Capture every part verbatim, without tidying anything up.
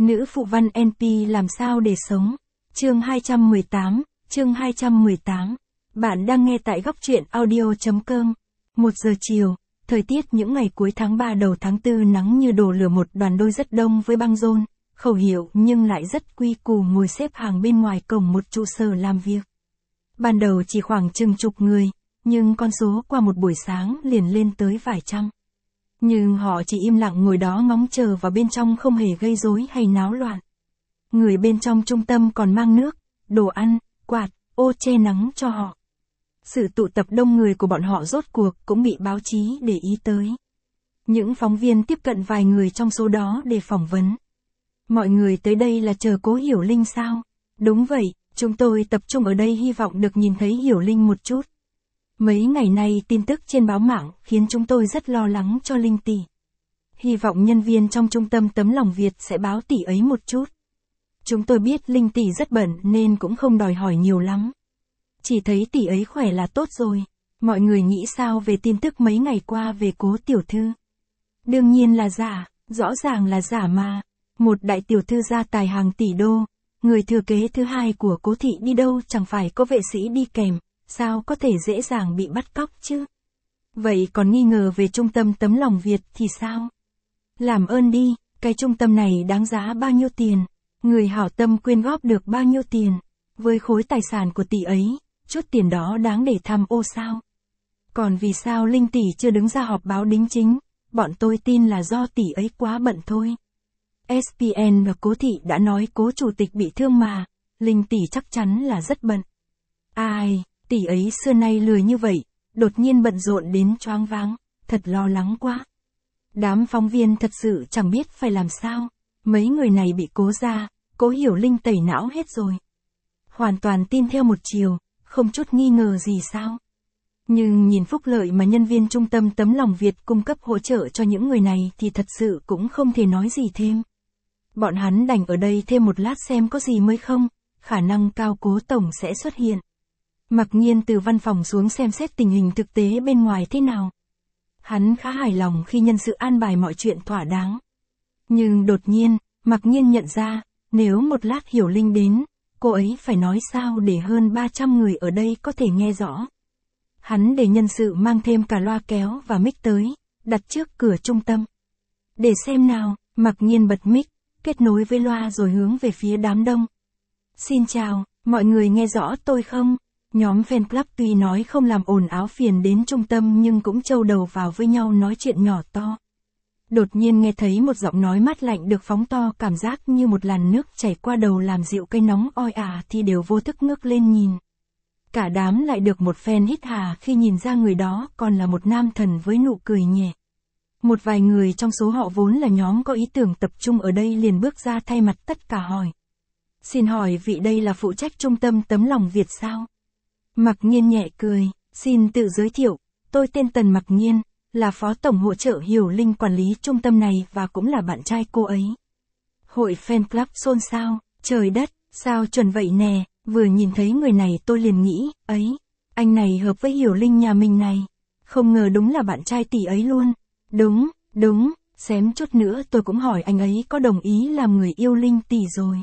Nữ phụ văn en pê làm sao để sống? Chương hai trăm mười tám, chương hai trăm mười tám. Bạn đang nghe tại góc truyện audio chấm com. Một giờ chiều, thời tiết những ngày cuối tháng ba đầu tháng tư nắng như đổ lửa, một đoàn đôi rất đông với băng rôn, khẩu hiệu nhưng lại rất quy củ ngồi xếp hàng bên ngoài cổng một trụ sở làm việc. Ban đầu chỉ khoảng chừng chục người, nhưng con số qua một buổi sáng liền lên tới vài trăm. Nhưng họ chỉ im lặng ngồi đó ngóng chờ vào bên trong, không hề gây rối hay náo loạn. Người bên trong trung tâm còn mang nước, đồ ăn, quạt, ô che nắng cho họ. Sự tụ tập đông người của bọn họ rốt cuộc cũng bị báo chí để ý tới. Những phóng viên tiếp cận vài người trong số đó để phỏng vấn. Mọi người tới đây là chờ Cố Hiểu Linh sao? Đúng vậy, chúng tôi tập trung ở đây hy vọng được nhìn thấy Hiểu Linh một chút. Mấy ngày nay tin tức trên báo mạng khiến chúng tôi rất lo lắng cho Linh tỷ. Hy vọng nhân viên trong trung tâm Tấm Lòng Việt sẽ báo tỷ ấy một chút. Chúng tôi biết Linh tỷ rất bận nên cũng không đòi hỏi nhiều lắm. Chỉ thấy tỷ ấy khỏe là tốt rồi. Mọi người nghĩ sao về tin tức mấy ngày qua về Cố tiểu thư? Đương nhiên là giả, rõ ràng là giả mà. Một đại tiểu thư gia tài hàng tỷ đô, người thừa kế thứ hai của Cố thị đi đâu chẳng phải có vệ sĩ đi kèm, sao có thể dễ dàng bị bắt cóc chứ? Vậy còn nghi ngờ về trung tâm Tấm Lòng Việt thì sao? Làm ơn đi, cái trung tâm này đáng giá bao nhiêu tiền? Người hảo tâm quyên góp được bao nhiêu tiền? Với khối tài sản của tỷ ấy, chút tiền đó đáng để tham ô sao? Còn vì sao Linh tỷ chưa đứng ra họp báo đính chính? Bọn tôi tin là do tỷ ấy quá bận thôi. ét pê en và Cố thị đã nói Cố chủ tịch bị thương mà, Linh tỷ chắc chắn là rất bận. Ai, tỷ ấy xưa nay lười như vậy, đột nhiên bận rộn đến choáng váng, thật lo lắng quá. Đám phóng viên thật sự chẳng biết phải làm sao, mấy người này bị Cố gia, Cố Hiểu Linh tẩy não hết rồi. Hoàn toàn tin theo một chiều, không chút nghi ngờ gì sao. Nhưng nhìn phúc lợi mà nhân viên trung tâm Tấm Lòng Việt cung cấp hỗ trợ cho những người này thì thật sự cũng không thể nói gì thêm. Bọn hắn đành ở đây thêm một lát xem có gì mới không, khả năng cao Cố tổng sẽ xuất hiện. Mặc Nhiên từ văn phòng xuống xem xét tình hình thực tế bên ngoài thế nào. Hắn khá hài lòng khi nhân sự an bài mọi chuyện thỏa đáng. Nhưng đột nhiên, Mặc Nhiên nhận ra, nếu một lát Hiểu Linh đến, cô ấy phải nói sao để hơn ba trăm người ở đây có thể nghe rõ. Hắn để nhân sự mang thêm cả loa kéo và mic tới, đặt trước cửa trung tâm. Để xem nào, Mặc Nhiên bật mic, kết nối với loa rồi hướng về phía đám đông. Xin chào, mọi người nghe rõ tôi không? Nhóm fan club tuy nói không làm ồn áo phiền đến trung tâm nhưng cũng trâu đầu vào với nhau nói chuyện nhỏ to. Đột nhiên nghe thấy một giọng nói mát lạnh được phóng to, cảm giác như một làn nước chảy qua đầu làm dịu cây nóng oi ả thì đều vô thức ngước lên nhìn. Cả đám lại được một phen hít hà khi nhìn ra người đó còn là một nam thần với nụ cười nhẹ. Một vài người trong số họ vốn là nhóm có ý tưởng tập trung ở đây liền bước ra thay mặt tất cả hỏi. Xin hỏi vị đây là phụ trách trung tâm Tấm Lòng Việt sao? Mặc Nhiên nhẹ cười, xin tự giới thiệu, tôi tên Tần Mặc Nhiên, là phó tổng hỗ trợ Hiểu Linh quản lý trung tâm này và cũng là bạn trai cô ấy. Hội fan club xôn xao, trời đất, sao chuẩn vậy nè, vừa nhìn thấy người này tôi liền nghĩ, ấy, anh này hợp với Hiểu Linh nhà mình này. Không ngờ đúng là bạn trai tỷ ấy luôn. Đúng, đúng, xém chút nữa tôi cũng hỏi anh ấy có đồng ý làm người yêu Linh tỷ rồi.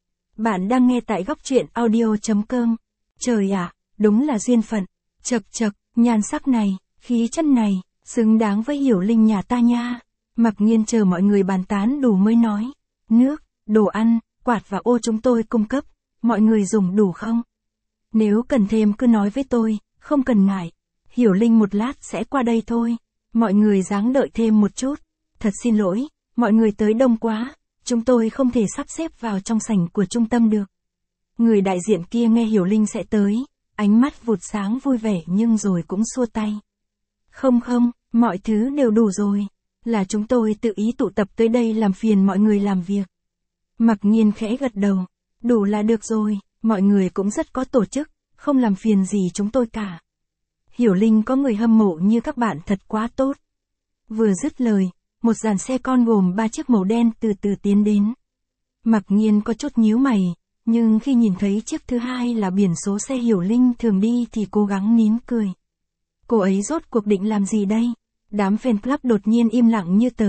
Bạn đang nghe tại góc truyện audio chấm com. Trời ạ, đúng là duyên phận. Chật chật, nhan sắc này, khí chất này, xứng đáng với Hiểu Linh nhà ta nha. Mặc Nhiên chờ mọi người bàn tán đủ mới nói. Nước, đồ ăn, quạt và ô chúng tôi cung cấp, mọi người dùng đủ không? Nếu cần thêm cứ nói với tôi, không cần ngại. Hiểu Linh một lát sẽ qua đây thôi. Mọi người ráng đợi thêm một chút. Thật xin lỗi, mọi người tới đông quá, chúng tôi không thể sắp xếp vào trong sảnh của trung tâm được. Người đại diện kia nghe Hiểu Linh sẽ tới, ánh mắt vụt sáng vui vẻ nhưng rồi cũng xua tay. Không không, mọi thứ đều đủ rồi. Là chúng tôi tự ý tụ tập tới đây làm phiền mọi người làm việc. Mặc Nhiên khẽ gật đầu. Đủ là được rồi, mọi người cũng rất có tổ chức, không làm phiền gì chúng tôi cả. Hiểu Linh có người hâm mộ như các bạn thật quá tốt. Vừa dứt lời, một dàn xe con gồm ba chiếc màu đen từ từ tiến đến. Mặc Nhiên có chút nhíu mày, nhưng khi nhìn thấy chiếc thứ hai là biển số xe Hiểu Linh thường đi thì cố gắng nín cười. Cô ấy rốt cuộc định làm gì đây? Đám fan club đột nhiên im lặng như tờ,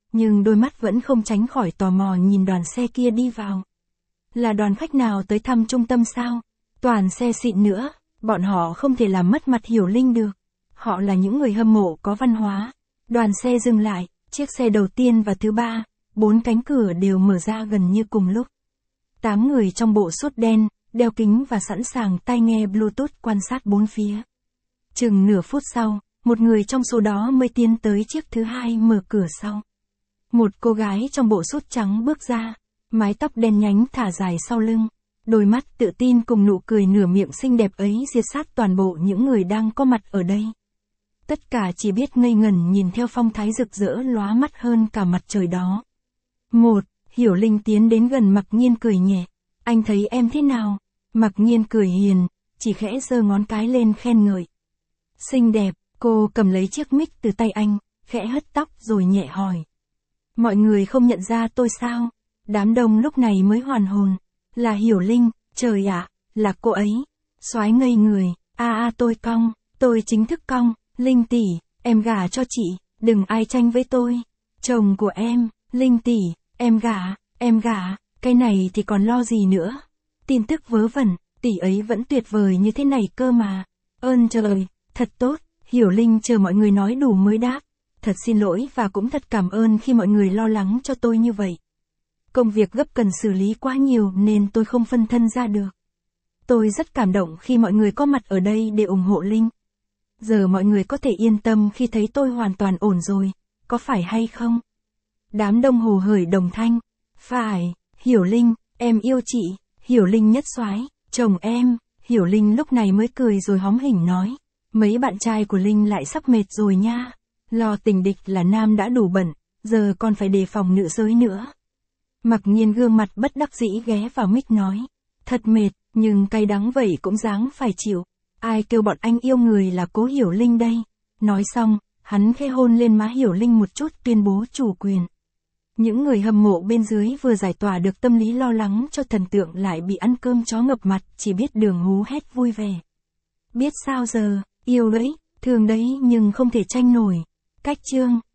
nhưng đôi mắt vẫn không tránh khỏi tò mò nhìn đoàn xe kia đi vào. Là đoàn khách nào tới thăm trung tâm sao? Toàn xe xịn nữa, bọn họ không thể làm mất mặt Hiểu Linh được. Họ là những người hâm mộ có văn hóa. Đoàn xe dừng lại, chiếc xe đầu tiên và thứ ba, bốn cánh cửa đều mở ra gần như cùng lúc. Tám người trong bộ sút đen, đeo kính và sẵn sàng tai nghe Bluetooth quan sát bốn phía. Chừng nửa phút sau, một người trong số đó mới tiến tới chiếc thứ hai mở cửa sau. Một cô gái trong bộ sút trắng bước ra, mái tóc đen nhánh thả dài sau lưng. Đôi mắt tự tin cùng nụ cười nửa miệng xinh đẹp ấy diệt sát toàn bộ những người đang có mặt ở đây. Tất cả chỉ biết ngây ngẩn nhìn theo phong thái rực rỡ lóa mắt hơn cả mặt trời đó. Một, Hiểu Linh tiến đến gần Mặc Nhiên cười nhẹ. Anh thấy em thế nào? Mặc Nhiên cười hiền, chỉ khẽ giơ ngón cái lên khen ngợi. Xinh đẹp, cô cầm lấy chiếc mic từ tay anh, khẽ hất tóc rồi nhẹ hỏi. Mọi người không nhận ra tôi sao? Đám đông lúc này mới hoàn hồn. Là Hiểu Linh, trời ạ, là cô ấy. Soái ngây người, a a tôi cong, tôi chính thức cong. Linh tỷ, em gả cho chị, đừng ai tranh với tôi. Chồng của em, Linh tỷ, em gả, em gả, cái này thì còn lo gì nữa. Tin tức vớ vẩn, tỷ ấy vẫn tuyệt vời như thế này cơ mà. Ơn trời, thật tốt, Hiểu Linh chờ mọi người nói đủ mới đáp. Thật xin lỗi và cũng thật cảm ơn khi mọi người lo lắng cho tôi như vậy. Công việc gấp cần xử lý quá nhiều nên tôi không phân thân ra được. Tôi rất cảm động khi mọi người có mặt ở đây để ủng hộ Linh. Giờ mọi người có thể yên tâm khi thấy tôi hoàn toàn ổn rồi, có phải hay không? Đám đông hồ hởi đồng thanh. Phải, Hiểu Linh, em yêu chị, Hiểu Linh nhất soái, chồng em. Hiểu Linh lúc này mới cười rồi hóm hỉnh nói. Mấy bạn trai của Linh lại sắp mệt rồi nha. Lo tình địch là nam đã đủ bận, giờ còn phải đề phòng nữ giới nữa. Mặc Nhiên gương mặt bất đắc dĩ ghé vào mic nói. Thật mệt, nhưng cay đắng vậy cũng dáng phải chịu. Ai kêu bọn anh yêu người là cố Hiểu Linh đây. Nói xong, hắn khẽ hôn lên má Hiểu Linh một chút tuyên bố chủ quyền. Những người hâm mộ bên dưới vừa giải tỏa được tâm lý lo lắng cho thần tượng lại bị ăn cơm chó ngập mặt, chỉ biết đường hú hét vui vẻ. Biết sao giờ, yêu đấy, thương đấy nhưng không thể tranh nổi. Cách chương